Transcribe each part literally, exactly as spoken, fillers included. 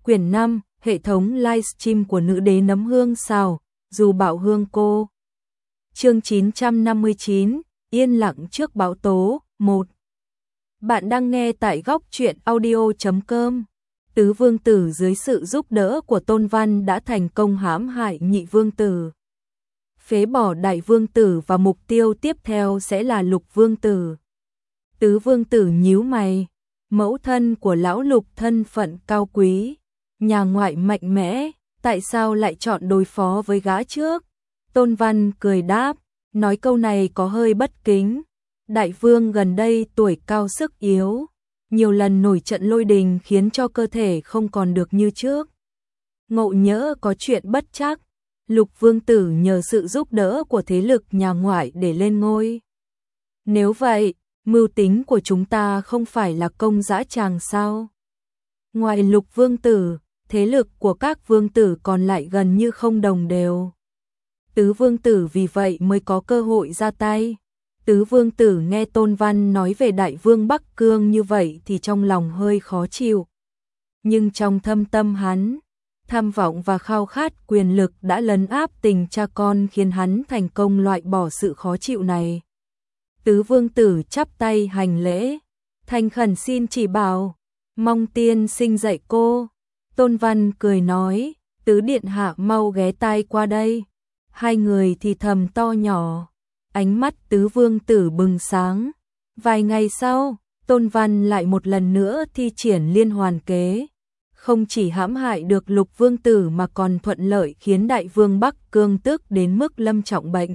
Quyển năm, hệ thống livestream của nữ đế nấm hương xào, dù bạo hương cô. Chương chín trăm năm mươi chín, yên lặng trước bão tố, một. Bạn đang nghe tại góc truyện audio chấm com. Tứ vương tử dưới sự giúp đỡ của Tôn Văn đã thành công hãm hại nhị vương tử, phế bỏ đại vương tử và mục tiêu tiếp theo sẽ là lục vương tử. Tứ vương tử nhíu mày, mẫu thân của lão Lục thân phận cao quý, nhà ngoại mạnh mẽ, tại sao lại chọn đối phó với gã trước? Tôn Văn cười đáp, nói câu này có hơi bất kính. Đại vương gần đây tuổi cao sức yếu, nhiều lần nổi trận lôi đình khiến cho cơ thể không còn được như trước. Ngộ nhỡ có chuyện bất trắc, Lục vương tử nhờ sự giúp đỡ của thế lực nhà ngoại để lên ngôi. Nếu vậy, mưu tính của chúng ta không phải là công dã tràng sao? Ngoài Lục vương tử, thế lực của các vương tử còn lại gần như không đồng đều. Tứ vương tử vì vậy mới có cơ hội ra tay. Tứ vương tử nghe Tôn Văn nói về đại vương Bắc Cương như vậy thì trong lòng hơi khó chịu. Nhưng trong thâm tâm hắn, tham vọng và khao khát quyền lực đã lấn áp tình cha con khiến hắn thành công loại bỏ sự khó chịu này. Tứ vương tử chắp tay hành lễ, thành khẩn xin chỉ bảo, mong tiên sinh dạy cô. Tôn Văn cười nói, tứ điện hạ mau ghé tai qua đây. Hai người thì thầm to nhỏ, ánh mắt tứ vương tử bừng sáng. Vài ngày sau, Tôn Văn lại một lần nữa thi triển liên hoàn kế, không chỉ hãm hại được lục vương tử mà còn thuận lợi khiến đại vương Bắc Cương tức đến mức lâm trọng bệnh.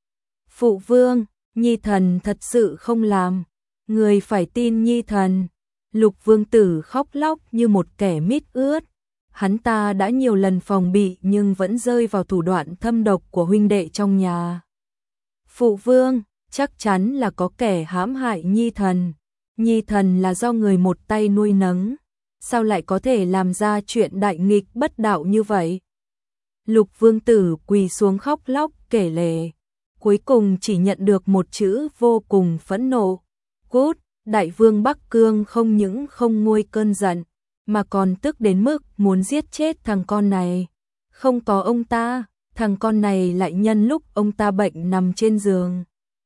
Phụ vương, nhi thần thật sự không làm, người phải tin nhi thần. Lục vương tử khóc lóc như một kẻ mít ướt. Hắn ta đã nhiều lần phòng bị nhưng vẫn rơi vào thủ đoạn thâm độc của huynh đệ trong nhà. Phụ vương, chắc chắn là có kẻ hãm hại nhi thần. Nhi thần là do người một tay nuôi nấng, sao lại có thể làm ra chuyện đại nghịch bất đạo như vậy? Lục vương tử quỳ xuống khóc lóc kể lể, cuối cùng chỉ nhận được một chữ vô cùng phẫn nộ. Cút! Đại vương Bắc Cương không những không nguôi cơn giận, mà còn tức đến mức muốn giết chết thằng con này. Không có ông ta, thằng con này lại nhân lúc ông ta bệnh nằm trên giường,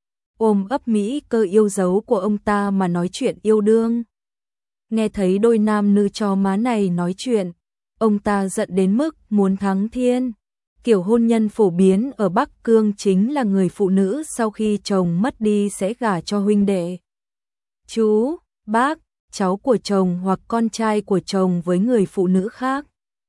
ôm ấp mỹ cơ yêu dấu của ông ta mà nói chuyện yêu đương. Nghe thấy đôi nam nữ chó má này nói chuyện, ông ta giận đến mức muốn thắng thiên. Kiểu hôn nhân phổ biến ở Bắc Cương chính là người phụ nữ sau khi chồng mất đi sẽ gả cho huynh đệ, chú, bác, cháu của chồng hoặc con trai của chồng với người phụ nữ khác.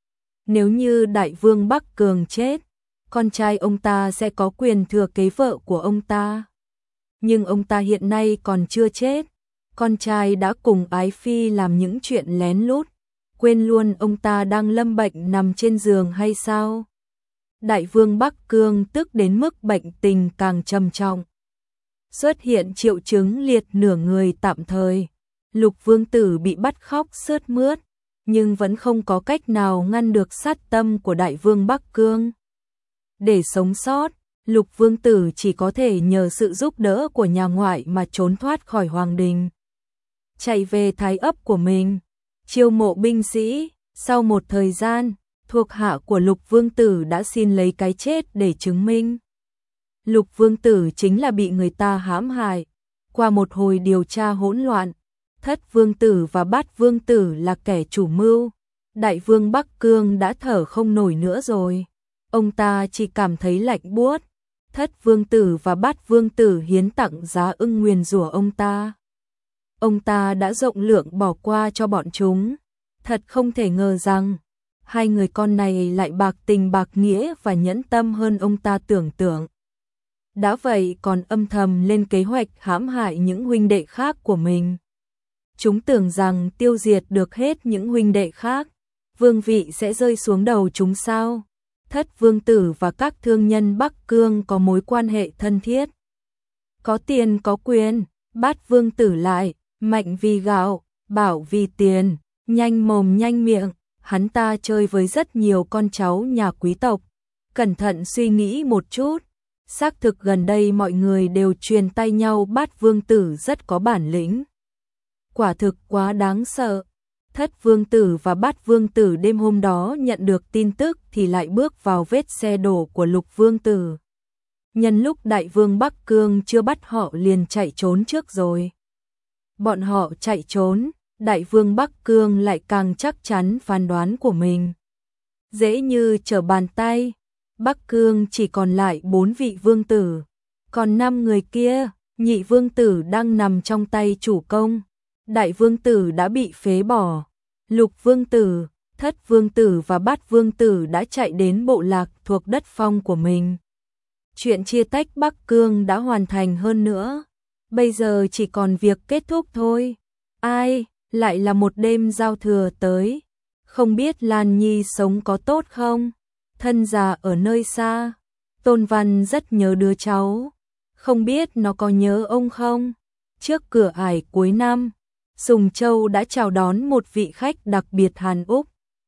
Nếu như đại vương Bắc Cương chết, con trai ông ta sẽ có quyền thừa kế vợ của ông ta. Nhưng ông ta hiện nay còn chưa chết, con trai đã cùng ái phi làm những chuyện lén lút, quên luôn ông ta đang lâm bệnh nằm trên giường hay sao? Đại vương Bắc Cương tức đến mức bệnh tình càng trầm trọng, xuất hiện triệu chứng liệt nửa người tạm thời. Lục vương tử bị bắt khóc sướt mướt, nhưng vẫn không có cách nào ngăn được sát tâm của đại vương Bắc Cương. Để sống sót, lục vương tử chỉ có thể nhờ sự giúp đỡ của nhà ngoại mà trốn thoát khỏi hoàng đình, chạy về thái ấp của mình, chiêu mộ binh sĩ. Sau một thời gian, thuộc hạ của lục vương tử đã xin lấy cái chết để chứng minh lục vương tử chính là bị người ta hãm hại. Qua một hồi điều tra hỗn loạn, thất vương tử và bát vương tử là kẻ chủ mưu. Đại vương Bắc Cương đã thở không nổi nữa rồi, ông ta chỉ cảm thấy lạnh buốt. Thất vương tử và bát vương tử hiến tặng giá ưng nguyền rủa ông ta. Ông ta đã rộng lượng bỏ qua cho bọn chúng. Thật không thể ngờ rằng hai người con này lại bạc tình bạc nghĩa và nhẫn tâm hơn ông ta tưởng tượng. Đã vậy còn âm thầm lên kế hoạch hãm hại những huynh đệ khác của mình. Chúng tưởng rằng tiêu diệt được hết những huynh đệ khác, vương vị sẽ rơi xuống đầu chúng sao? Thất vương tử và các thương nhân Bắc Cương có mối quan hệ thân thiết, có tiền có quyền. Bát vương tử lại mạnh vì gạo, bảo vì tiền, nhanh mồm nhanh miệng. Hắn ta chơi với rất nhiều con cháu nhà quý tộc. Cẩn thận suy nghĩ một chút, xác thực gần đây mọi người đều truyền tay nhau Bát vương tử rất có bản lĩnh. Quả thực quá đáng sợ. Thất vương tử và Bát vương tử đêm hôm đó nhận được tin tức thì lại bước vào vết xe đổ của Lục vương tử. Nhân lúc đại vương Bắc Cương chưa bắt họ liền chạy trốn trước rồi. Bọn họ chạy trốn, đại vương Bắc Cương lại càng chắc chắn phán đoán của mình. Dễ như trở bàn tay, Bắc Cương chỉ còn lại bốn vị vương tử. Còn năm người kia, nhị vương tử đang nằm trong tay chủ công. Đại vương tử đã bị phế bỏ. Lục vương tử, thất vương tử và bát vương tử đã chạy đến bộ lạc thuộc đất phong của mình. Chuyện chia tách Bắc Cương đã hoàn thành hơn nữa. Bây giờ chỉ còn việc kết thúc thôi. Ai, lại là một đêm giao thừa tới. Không biết Lan Nhi sống có tốt không? Thân già ở nơi xa. Tôn Văn rất nhớ đứa cháu. Không biết nó có nhớ ông không? Trước cửa ải cuối năm, Sùng Châu đã chào đón một vị khách đặc biệt Hàn Úc.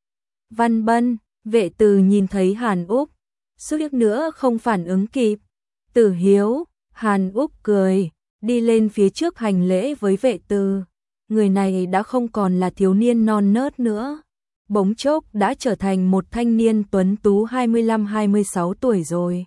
Văn Bân, vệ từ nhìn thấy Hàn Úc, suýt nữa không phản ứng kịp. Tử Hiếu, Hàn Úc cười, đi lên phía trước hành lễ với vệ từ. Người này đã không còn là thiếu niên non nớt nữa. Bỗng chốc đã trở thành một thanh niên tuấn tú hai mươi lăm hai mươi sáu tuổi rồi.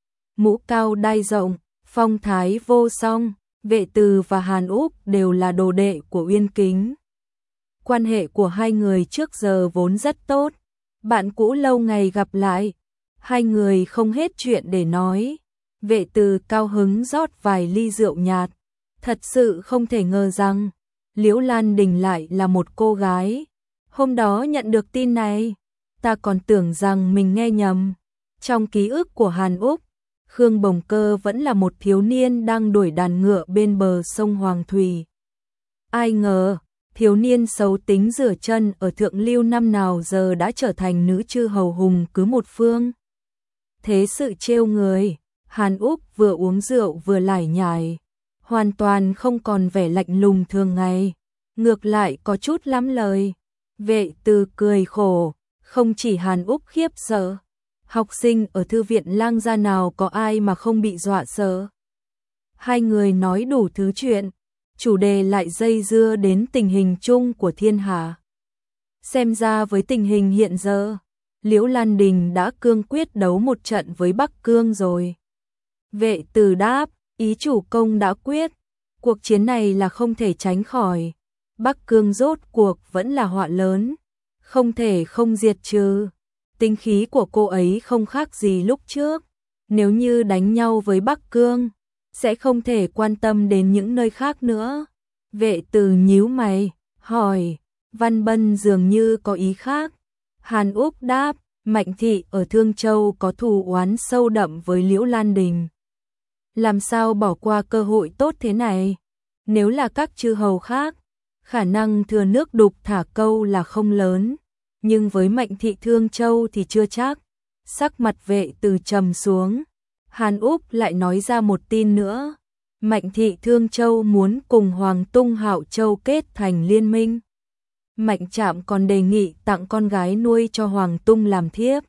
Mũ cao đai rộng, phong thái vô song, vệ từ và Hàn Úc đều là đồ đệ của Uyên Kính. Quan hệ của hai người trước giờ vốn rất tốt, bạn cũ lâu ngày gặp lại, hai người không hết chuyện để nói. Vệ từ cao hứng rót vài ly rượu nhạt, thật sự không thể ngờ rằng Liễu Lan Đình lại là một cô gái. Hôm đó nhận được tin này, ta còn tưởng rằng mình nghe nhầm. Trong ký ức của Hàn Úc, Khương Bồng Cơ vẫn là một thiếu niên đang đuổi đàn ngựa bên bờ sông Hoàng Thủy. Ai ngờ, thiếu niên xấu tính rửa chân ở Thượng Lưu năm nào giờ đã trở thành nữ chư hầu hùng cứ một phương. Thế sự trêu người, Hàn Úc vừa uống rượu vừa lải nhải, hoàn toàn không còn vẻ lạnh lùng thường ngày, ngược lại có chút lắm lời. Vệ từ cười khổ, không chỉ Hàn Úc khiếp sợ, học sinh ở thư viện Lang gia nào có ai mà không bị dọa sợ. Hai người nói đủ thứ chuyện, chủ đề lại dây dưa đến tình hình chung của thiên hạ. Xem ra với tình hình hiện giờ, Liễu Lan Đình đã cương quyết đấu một trận với Bắc Cương rồi. Vệ từ đáp, ý chủ công đã quyết, cuộc chiến này là không thể tránh khỏi. Bắc Cương rốt cuộc vẫn là họa lớn, không thể không diệt trừ. Tính khí của cô ấy không khác gì lúc trước, nếu như đánh nhau với Bắc Cương, sẽ không thể quan tâm đến những nơi khác nữa. Vệ từ nhíu mày, hỏi, Văn Bân dường như có ý khác. Hàn Úc đáp, Mạnh Thị ở Thương Châu có thù oán sâu đậm với Liễu Lan Đình. Làm sao bỏ qua cơ hội tốt thế này? Nếu là các chư hầu khác, khả năng thừa nước đục thả câu là không lớn, nhưng với Mạnh Thị Thương Châu thì chưa chắc. Sắc mặt vệ từ trầm xuống, Hàn Úc lại nói ra một tin nữa. Mạnh Thị Thương Châu muốn cùng Hoàng Tung Hạo Châu kết thành liên minh. Mạnh Trạm còn đề nghị tặng con gái nuôi cho Hoàng Tung làm thiếp.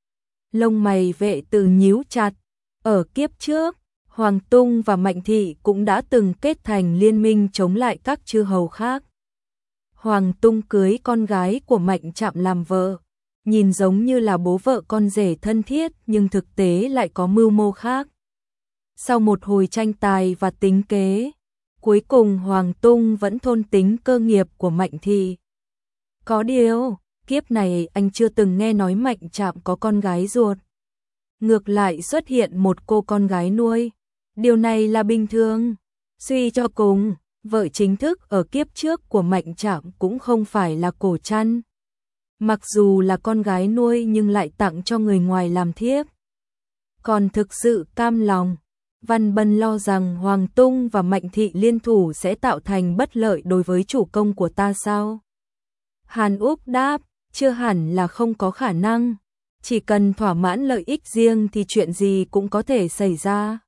Lông mày vệ từ nhíu chặt, ở kiếp trước, Hoàng Tung và Mạnh Thị cũng đã từng kết thành liên minh chống lại các chư hầu khác. Hoàng Tung cưới con gái của Mạnh Trạm làm vợ, nhìn giống như là bố vợ con rể thân thiết nhưng thực tế lại có mưu mô khác. Sau một hồi tranh tài và tính kế, cuối cùng Hoàng Tung vẫn thôn tính cơ nghiệp của Mạnh Thị. Có điều, kiếp này anh chưa từng nghe nói Mạnh Trạm có con gái ruột. Ngược lại xuất hiện một cô con gái nuôi. Điều này là bình thường. Suy cho cùng, vợ chính thức ở kiếp trước của Mạnh Trạm cũng không phải là Cổ Trăn. Mặc dù là con gái nuôi nhưng lại tặng cho người ngoài làm thiếp. Còn thực sự cam lòng, Văn Bân lo rằng Hoàng Tung và Mạnh Thị liên thủ sẽ tạo thành bất lợi đối với chủ công của ta sao? Hàn Úc đáp, chưa hẳn là không có khả năng. Chỉ cần thỏa mãn lợi ích riêng thì chuyện gì cũng có thể xảy ra.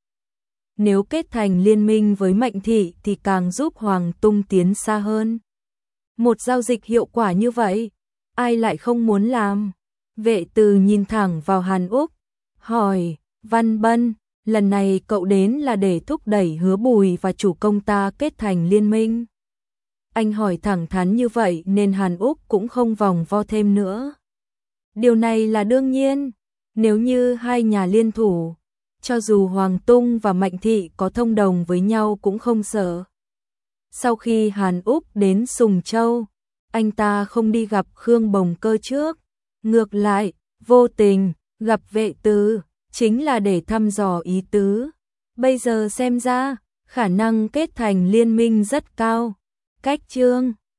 Nếu kết thành liên minh với Mạnh Thị thì càng giúp Hoàng Tung tiến xa hơn. Một giao dịch hiệu quả như vậy, ai lại không muốn làm? Vệ từ nhìn thẳng vào Hàn Úc, hỏi, Văn Bân, lần này cậu đến là để thúc đẩy Hứa Bùi và chủ công ta kết thành liên minh. Anh hỏi thẳng thắn như vậy nên Hàn Úc cũng không vòng vo thêm nữa. Điều này là đương nhiên, nếu như hai nhà liên thủ, cho dù Hoàng Tung và Mạnh Thị có thông đồng với nhau cũng không sợ. Sau khi Hàn Úc đến Sùng Châu, anh ta không đi gặp Khương Bồng Cơ trước, ngược lại, vô tình gặp Vệ Từ, chính là để thăm dò ý tứ. Bây giờ xem ra, khả năng kết thành liên minh rất cao. Cách chương